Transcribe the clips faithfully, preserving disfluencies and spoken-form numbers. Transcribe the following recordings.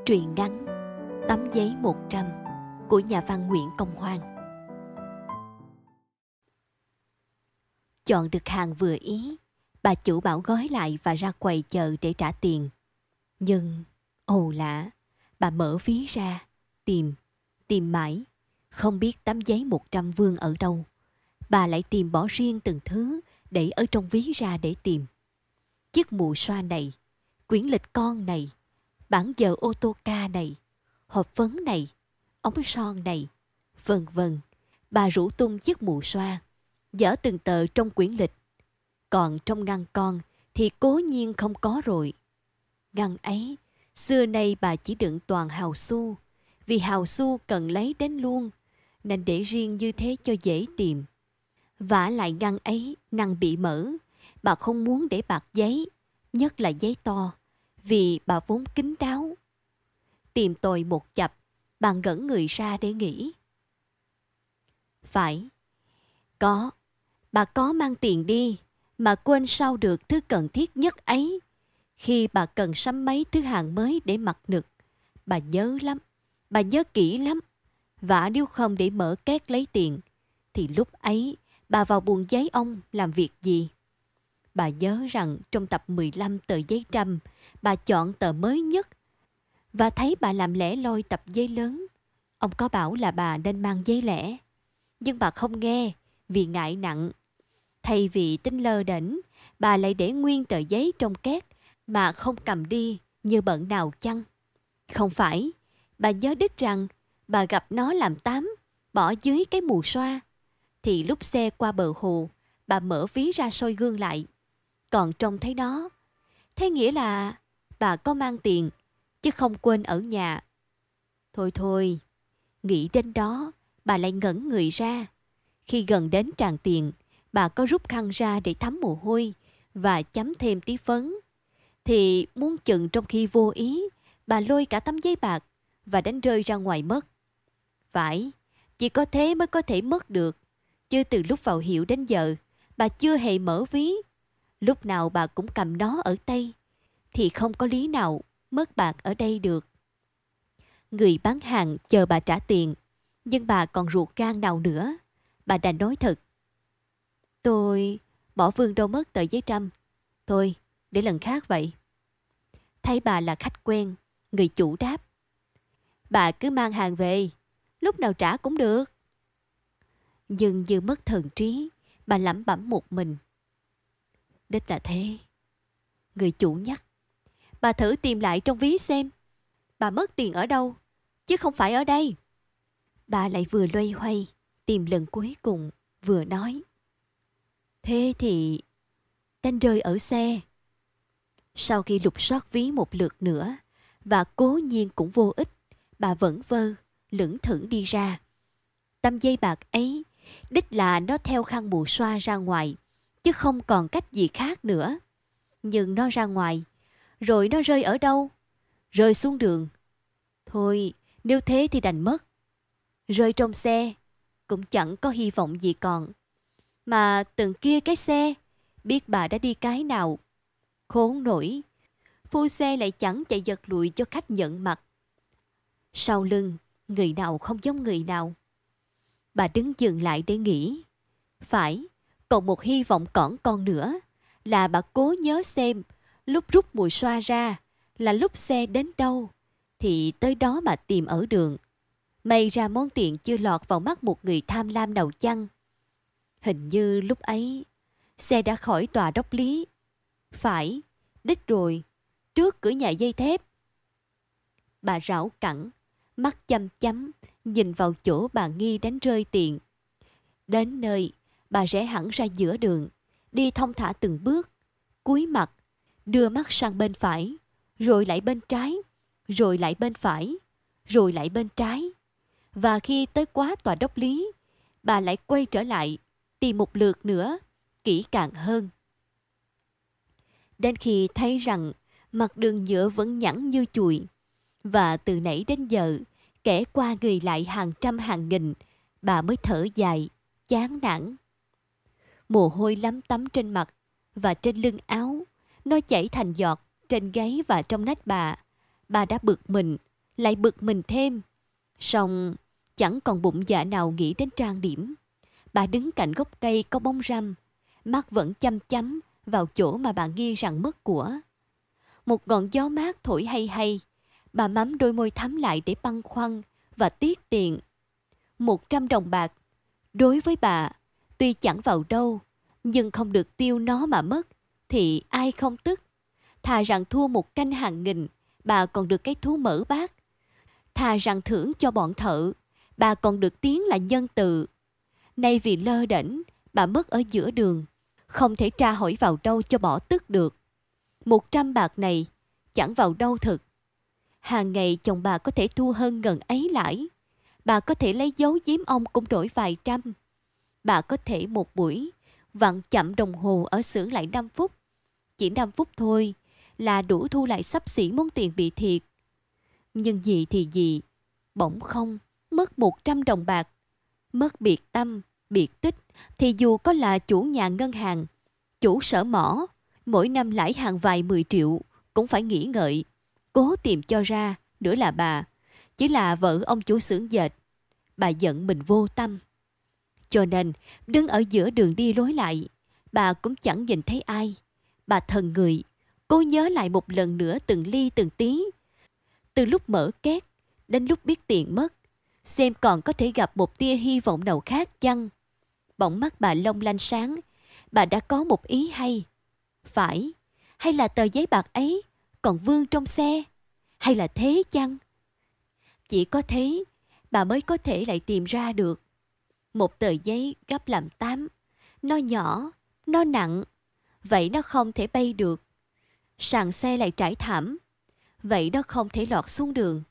Truyện ngắn Tấm giấy một trăm của nhà văn Nguyễn Công Hoan. Chọn được hàng vừa ý, bà chủ bảo gói lại và ra quầy chờ để trả tiền. Nhưng, ồ lạ, bà mở ví ra, tìm, tìm mãi, không biết tấm giấy một trăm vương ở đâu. Bà lại tìm bỏ riêng từng thứ để ở trong ví ra để tìm. Chiếc mù xoa này, quyển lịch con này, bản giờ ô tô ca này, hộp phấn này, ống son này, vân vân. Bà rủ tung chiếc mù xoa, dở từng tờ trong quyển lịch. Còn trong ngăn con thì cố nhiên không có rồi. Ngăn ấy, xưa nay bà chỉ đựng toàn hào xu, vì hào xu cần lấy đến luôn, nên để riêng như thế cho dễ tìm. Vả lại ngăn ấy năng bị mở, bà không muốn để bạc giấy, nhất là giấy to, vì bà vốn kín đáo. Tìm tòi một chập, bà ngẩn người ra để nghĩ. Phải, có, bà có mang tiền đi, mà quên sao được thứ cần thiết nhất ấy. Khi bà cần sắm mấy thứ hàng mới để mặc nực, bà nhớ lắm, bà nhớ kỹ lắm. Vả nếu không để mở két lấy tiền, thì lúc ấy bà vào buồng giấy ông làm việc gì? Bà nhớ rằng trong tập mười lăm tờ giấy trăm, bà chọn tờ mới nhất. Và thấy bà làm lẻ loi tập giấy lớn. Ông có bảo là bà nên mang giấy lẻ. Nhưng bà không nghe vì ngại nặng. Thay vì tính lơ đễnh, bà lại để nguyên tờ giấy trong két mà không cầm đi như bận nào chăng? Không phải, bà nhớ đích rằng bà gặp nó làm tám, bỏ dưới cái mù xoa. Thì lúc xe qua bờ hồ, bà mở ví ra soi gương lại. Còn trông thấy nó. Thế nghĩa là bà có mang tiền, chứ không quên ở nhà. Thôi thôi, nghĩ đến đó, bà lại ngẩn người ra. Khi gần đến tràng tiền, bà có rút khăn ra để thấm mồ hôi và chấm thêm tí phấn. Thì muốn chừng trong khi vô ý, bà lôi cả tấm giấy bạc và đánh rơi ra ngoài mất. Phải, chỉ có thế mới có thể mất được. Chứ từ lúc vào hiệu đến giờ, bà chưa hề mở ví. Lúc nào bà cũng cầm nó ở tay, thì không có lý nào mất bạc ở đây được. Người bán hàng chờ bà trả tiền, nhưng bà còn ruột gan nào nữa. Bà đành nói thật. Tôi bỏ vương đâu mất tờ giấy trăm. Thôi, để lần khác vậy. Thấy bà là khách quen, người chủ đáp. Bà cứ mang hàng về, lúc nào trả cũng được. Nhưng như mất thần trí, bà lẩm bẩm một mình. Đích là thế. Người chủ nhắc. Bà thử tìm lại trong ví xem. Bà mất tiền ở đâu, chứ không phải ở đây. Bà lại vừa loay hoay, tìm lần cuối cùng, vừa nói. Thế thì đánh rơi ở xe. Sau khi lục soát ví một lượt nữa, và cố nhiên cũng vô ích, bà vẫn vơ, lững thững đi ra. Tấm giấy bạc ấy, đích là nó theo khăn mù xoa ra ngoài, chứ không còn cách gì khác nữa. Nhưng nó ra ngoài, rồi nó rơi ở đâu? Rơi xuống đường. Thôi, nếu thế thì đành mất. Rơi trong xe, cũng chẳng có hy vọng gì còn. Mà từng kia cái xe, biết bà đã đi cái nào. Khốn nổi, phu xe lại chẳng chạy giật lùi cho khách nhận mặt. Sau lưng, người nào không giống người nào. Bà đứng dừng lại để nghĩ. Phải, còn một hy vọng cỏn con nữa, là bà cố nhớ xem lúc rút mùi xoa ra là lúc xe đến đâu, thì tới đó mà tìm ở đường. May ra món tiền chưa lọt vào mắt một người tham lam nào chăng. Hình như lúc ấy xe đã khỏi tòa đốc lý. Phải, đích rồi, trước cửa nhà dây thép. Bà rảo cẳng, mắt chăm chăm nhìn vào chỗ bà nghi đánh rơi tiền. Đến nơi, bà rẽ hẳn ra giữa đường, đi thong thả từng bước, cúi mặt, đưa mắt sang bên phải, rồi lại bên trái, rồi lại bên phải, rồi lại bên trái. Và khi tới quá tòa đốc lý, bà lại quay trở lại, tìm một lượt nữa, kỹ càng hơn. Đến khi thấy rằng mặt đường nhựa vẫn nhẵn như chùi, và từ nãy đến giờ, kẻ qua người lại hàng trăm hàng nghìn, bà mới thở dài, chán nản. Mồ hôi lấm tấm trên mặt và trên lưng áo, nó chảy thành giọt trên gáy và trong nách bà. Bà đã bực mình, lại bực mình thêm. Song chẳng còn bụng dạ nào nghĩ đến trang điểm. Bà đứng cạnh gốc cây có bóng râm, mắt vẫn chăm chăm vào chỗ mà bà nghi rằng mất của. Một ngọn gió mát thổi hay hay, bà mắm đôi môi thắm lại để băn khoăn và tiếc tiền. Một trăm đồng bạc, đối với bà, tuy chẳng vào đâu, nhưng không được tiêu nó mà mất, thì ai không tức. Thà rằng thua một canh hàng nghìn, bà còn được cái thú mở bát. Thà rằng thưởng cho bọn thợ, bà còn được tiếng là nhân từ. Nay vì lơ đễnh, bà mất ở giữa đường, không thể tra hỏi vào đâu cho bỏ tức được. Một trăm bạc này chẳng vào đâu thực. Hàng ngày chồng bà có thể thu hơn ngần ấy lãi. Bà có thể lấy dấu giếm ông cũng đổi vài trăm. Bà có thể một buổi vặn chậm đồng hồ ở xưởng lại năm phút. Chỉ năm phút thôi là đủ thu lại xấp xỉ món tiền bị thiệt. Nhưng gì thì gì, bỗng không, mất một trăm đồng bạc. Mất biệt tâm, biệt tích, thì dù có là chủ nhà ngân hàng, chủ sở mỏ, mỗi năm lãi hàng vài mười triệu, cũng phải nghĩ ngợi, cố tìm cho ra. Nữa là bà, chỉ là vợ ông chủ xưởng dệt. Bà giận mình vô tâm. Cho nên, đứng ở giữa đường đi lối lại, bà cũng chẳng nhìn thấy ai. Bà thần người, cố nhớ lại một lần nữa từng ly từng tí. Từ lúc mở két, đến lúc biết tiền mất, xem còn có thể gặp một tia hy vọng nào khác chăng. Bỗng mắt bà long lanh sáng, bà đã có một ý hay. Phải, hay là tờ giấy bạc ấy còn vương trong xe? Hay là thế chăng? Chỉ có thế, bà mới có thể lại tìm ra được. Một tờ giấy gấp làm tám, nó nhỏ, nó nặng, vậy nó không thể bay được. Sàn xe lại trải thảm, vậy nó không thể lọt xuống đường.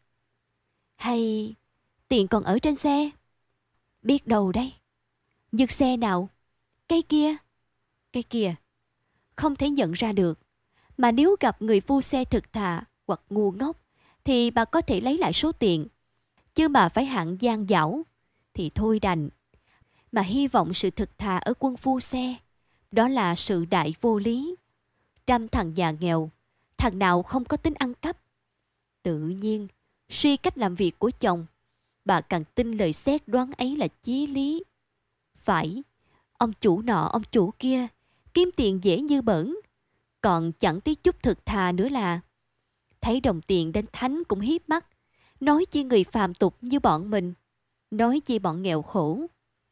Hay tiền còn ở trên xe? Biết đâu đây. Nhưng xe nào? Cái kia? Cái kia không thể nhận ra được. Mà nếu gặp người phu xe thực thà hoặc ngu ngốc, thì bà có thể lấy lại số tiền. Chứ mà phải hạng gian dảo thì thôi đành. Mà hy vọng sự thực thà ở quân phu xe, đó là sự đại vô lý. Trăm thằng già nghèo, thằng nào không có tính ăn cắp. Tự nhiên, suy cách làm việc của chồng, bà càng tin lời xét đoán ấy là chí lý. Phải, ông chủ nọ ông chủ kia kiếm tiền dễ như bỡn, còn chẳng tiếc chút thực thà nữa là. Thấy đồng tiền đến thánh cũng hiếp mắt, nói chi người phàm tục như bọn mình, nói chi bọn nghèo khổ.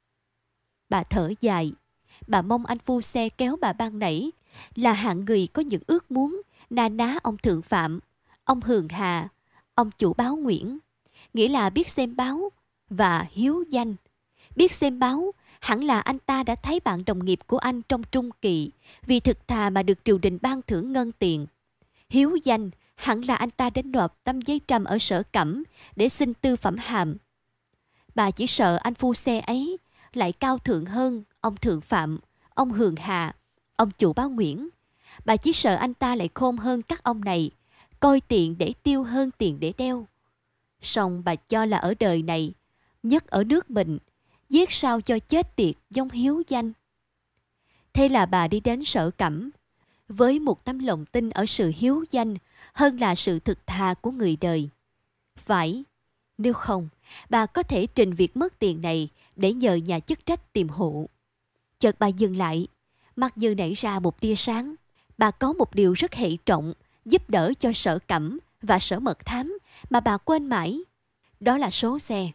Bà thở dài, bà mong anh phu xe kéo bà ban nãy là hạng người có những ước muốn na ná ông Thượng Phạm, ông Hường Hà, ông chủ báo Nguyễn. Nghĩa là biết xem báo và hiếu danh. Biết xem báo, hẳn là anh ta đã thấy bạn đồng nghiệp của anh trong trung kỳ vì thực thà mà được triều đình ban thưởng ngân tiền. Hiếu danh, hẳn là anh ta đến nộp tấm giấy trăm ở sở Cẩm để xin tư phẩm hàm. Bà chỉ sợ anh phu xe ấy lại cao thượng hơn ông Thượng Phạm, ông Hường Hà, ông chủ báo Nguyễn. Bà chỉ sợ anh ta lại khôn hơn các ông này, coi tiền để tiêu hơn tiền để đeo. Song bà cho là ở đời này, nhất ở nước mình, giết sao cho chết tiệt giống hiếu danh. Thế là bà đi đến sở Cẩm với một tấm lòng tin ở sự hiếu danh hơn là sự thực thà của người đời. Phải, nếu không, bà có thể trình việc mất tiền này để nhờ nhà chức trách tìm hộ. Chợt bà dừng lại, mắt như nảy ra một tia sáng. Bà có một điều rất hệ trọng giúp đỡ cho sở Cẩm và sở Mật Thám mà bà quên mãi. Đó là số xe.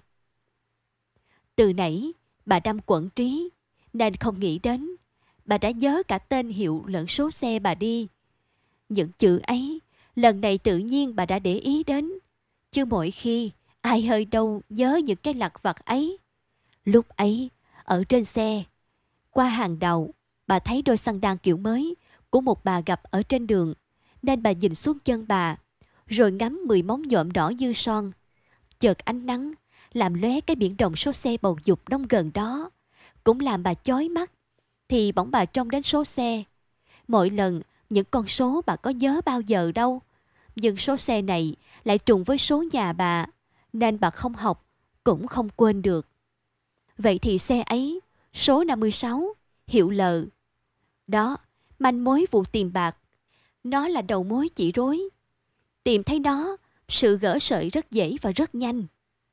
Từ nãy bà đâm quẫn trí nên không nghĩ đến. Bà đã nhớ cả tên hiệu lẫn số xe bà đi. Những chữ ấy lần này tự nhiên bà đã để ý đến. Chứ mỗi khi ai hơi đâu nhớ những cái lặt vặt ấy. Lúc ấy ở trên xe, qua hàng đầu, bà thấy đôi xăng đan kiểu mới của một bà gặp ở trên đường, nên bà nhìn xuống chân bà, rồi ngắm mười móng nhộm đỏ như son. Chợt ánh nắng làm lóe cái biển đồng số xe bầu dục đông gần đó, cũng làm bà chói mắt. Thì bỗng bà trông đến số xe. Mỗi lần những con số bà có nhớ bao giờ đâu, nhưng số xe này lại trùng với số nhà bà, nên bà không học cũng không quên được. Vậy thì xe ấy, số năm mươi sáu, hiệu L. Đó, manh mối vụ tiền bạc. Nó là đầu mối chỉ rối. Tìm thấy nó, Sự gỡ sợi rất dễ và rất nhanh.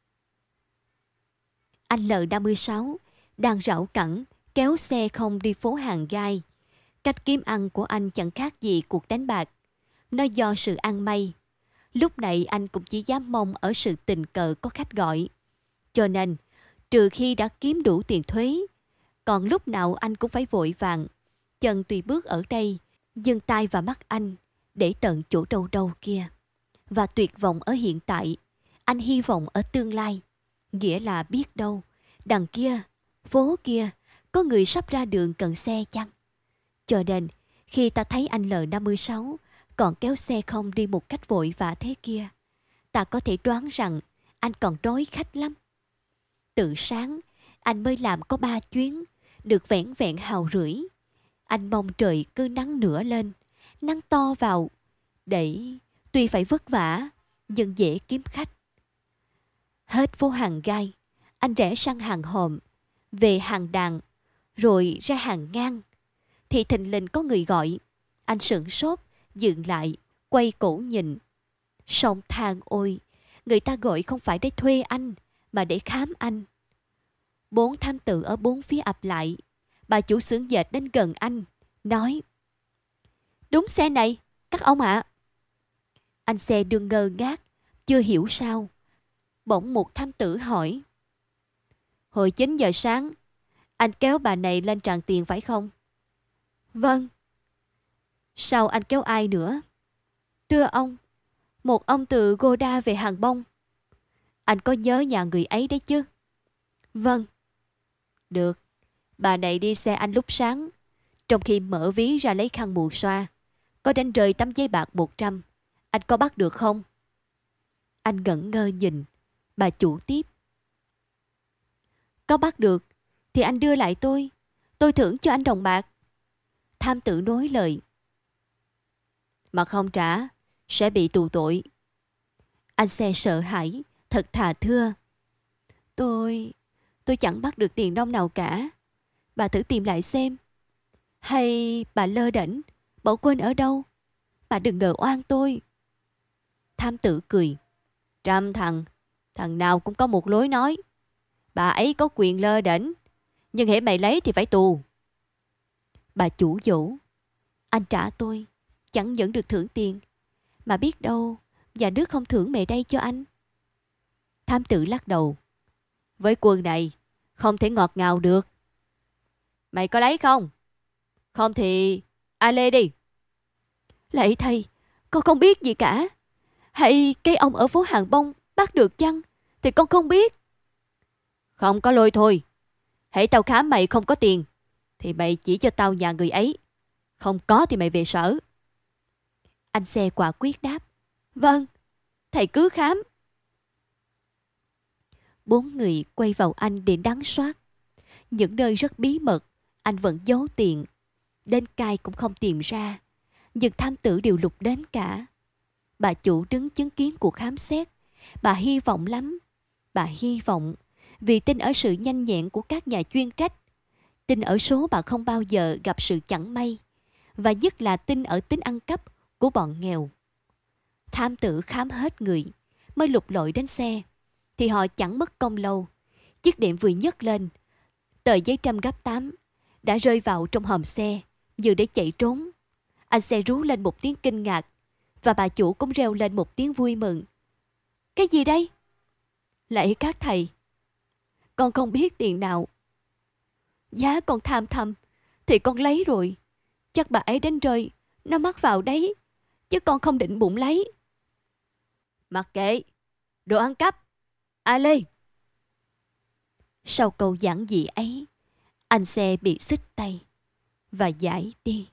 Anh L năm mươi sáu đang rảo cẳng kéo xe không đi phố Hàng Gai. Cách kiếm ăn của anh chẳng khác gì cuộc đánh bạc. Nó do sự ăn may. Lúc này anh cũng chỉ dám mong ở sự tình cờ có khách gọi. Cho nên, trừ khi đã kiếm đủ tiền thuế, còn lúc nào anh cũng phải vội vàng. Chân tùy bước ở đây, nhưng tai và mắt anh để tận chỗ đâu đâu kia. Và tuyệt vọng ở hiện tại, anh hy vọng ở tương lai. Nghĩa là biết đâu, đằng kia, phố kia, có người sắp ra đường cần xe chăng? Cho nên, khi ta thấy anh L năm mươi sáu còn kéo xe không đi một cách vội vã thế kia, ta có thể đoán rằng anh còn đói khách lắm. Từ sáng, anh mới làm có ba chuyến, được vẻn vẹn hào rưỡi. Anh mong trời cứ nắng nữa lên, nắng to vào, để tuy phải vất vả, nhưng dễ kiếm khách. Hết phố Hàng Gai, anh rẽ sang hàng Hòm, về hàng Đàn, rồi ra hàng Ngang. Thì thình lình có người gọi. Anh sửng sốt, dừng lại, quay cổ nhìn. Song than ôi, người ta gọi không phải để thuê anh, mà để khám anh. Bốn thám tử ở bốn phía ập lại. Bà chủ xưởng dệt đến gần anh, nói: Đúng xe này, các ông ạ. Anh xe đương ngơ ngác, chưa hiểu sao. Bỗng một thám tử hỏi: Hồi chín giờ sáng, anh kéo bà này lên Tràng Tiền phải không? Vâng. Sao anh kéo ai nữa? Thưa ông, một ông từ Goda về Hàng Bông. Anh có nhớ nhà người ấy đấy chứ? Vâng. Được, bà này đi xe anh lúc sáng, trong khi mở ví ra lấy khăn mùi xoa, có đánh rơi tấm giấy bạc một trăm. Anh có bắt được không? Anh ngẩn ngơ nhìn. Bà chủ tiếp: Có bắt được thì anh đưa lại tôi, tôi thưởng cho anh đồng bạc. Thám tử nối lời: Mà không trả sẽ bị tù tội. Anh xe sợ hãi, thật thà thưa: Tôi, tôi chẳng bắt được tiền nông nào cả. Bà thử tìm lại xem. Hay bà lơ đễnh, bỏ quên ở đâu? Bà đừng ngờ oan tôi. Thám tử cười: Trăm thằng, thằng nào cũng có một lối nói. Bà ấy có quyền lơ đễnh, nhưng hễ mày lấy thì phải tù. Bà chủ dỗ: Anh trả tôi, chẳng nhận được thưởng tiền. Mà biết đâu nhà nước không thưởng mẹ đây cho anh. Thám tử lắc đầu: Với quân này không thể ngọt ngào được. Mày có lấy không? Không thì a lê đi. Lạy thầy, con không biết gì cả. Hay cái ông ở phố Hàng Bông bắt được chăng thì con không biết. Không có lôi thôi. Hễ tao khám mày không có tiền thì mày chỉ cho tao nhà người ấy. Không có thì mày về sở. Anh xe quả quyết đáp: Vâng, thầy cứ khám. Bốn người quay vào anh để đắn soát. Những nơi rất bí mật anh vẫn giấu tiền. Đến cai cũng không tìm ra. Nhưng thám tử đều lục đến cả. Bà chủ đứng chứng kiến cuộc khám xét. Bà hy vọng lắm. Bà hy vọng vì tin ở sự nhanh nhẹn của các nhà chuyên trách. Tin ở số bà không bao giờ gặp sự chẳng may. Và nhất là tin ở tính ăn cắp của bọn nghèo. Thám tử khám hết người mới lục lọi đến xe. Thì họ chẳng mất công lâu. Chiếc đệm vừa nhấc lên, tờ giấy trăm gấp tám đã rơi vào trong hòm xe, như để chạy trốn. Anh xe rú lên một tiếng kinh ngạc, và bà chủ cũng reo lên một tiếng vui mừng. Cái gì đây? Lạy các thầy, con không biết tiền nào. Giá con tham thầm thì con lấy rồi. Chắc bà ấy đánh rơi, nó mắc vào đấy, chứ con không định bụng lấy. Mặc kệ, đồ ăn cắp. A lê. Sau câu giản dị ấy, anh xe bị xích tay và giải đi.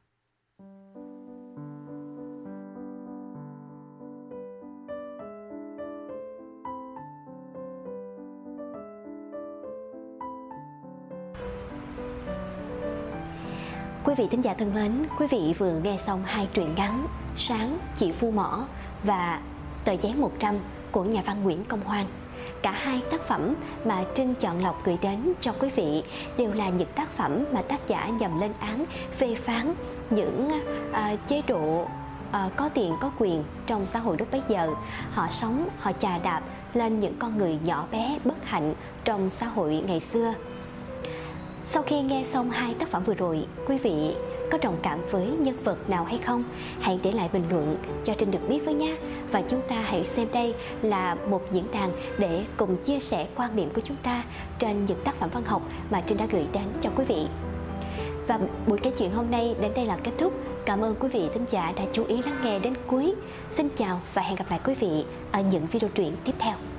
Quý vị thính giả thân mến, quý vị vừa nghe xong hai truyện ngắn Sáng, Chị Phu Mỏ và Tờ giấy một trăm của nhà văn Nguyễn Công Hoan. Cả hai tác phẩm mà Trinh chọn lọc gửi đến cho quý vị đều là những tác phẩm mà tác giả nhằm lên án, phê phán những uh, chế độ uh, có tiền có quyền trong xã hội lúc bấy giờ. Họ sống, họ chà đạp lên những con người nhỏ bé bất hạnh trong xã hội ngày xưa. Sau khi nghe xong hai tác phẩm vừa rồi, quý vị có đồng cảm với nhân vật nào hay không? Hãy để lại bình luận cho Trinh được biết với nhé. Và chúng ta hãy xem đây là một diễn đàn để cùng chia sẻ quan điểm của chúng ta trên những tác phẩm văn học mà Trinh đã gửi đến cho quý vị. Và buổi kể chuyện hôm nay đến đây là kết thúc. Cảm ơn quý vị thính giả đã chú ý lắng nghe đến cuối. Xin chào và hẹn gặp lại quý vị ở những video truyện tiếp theo.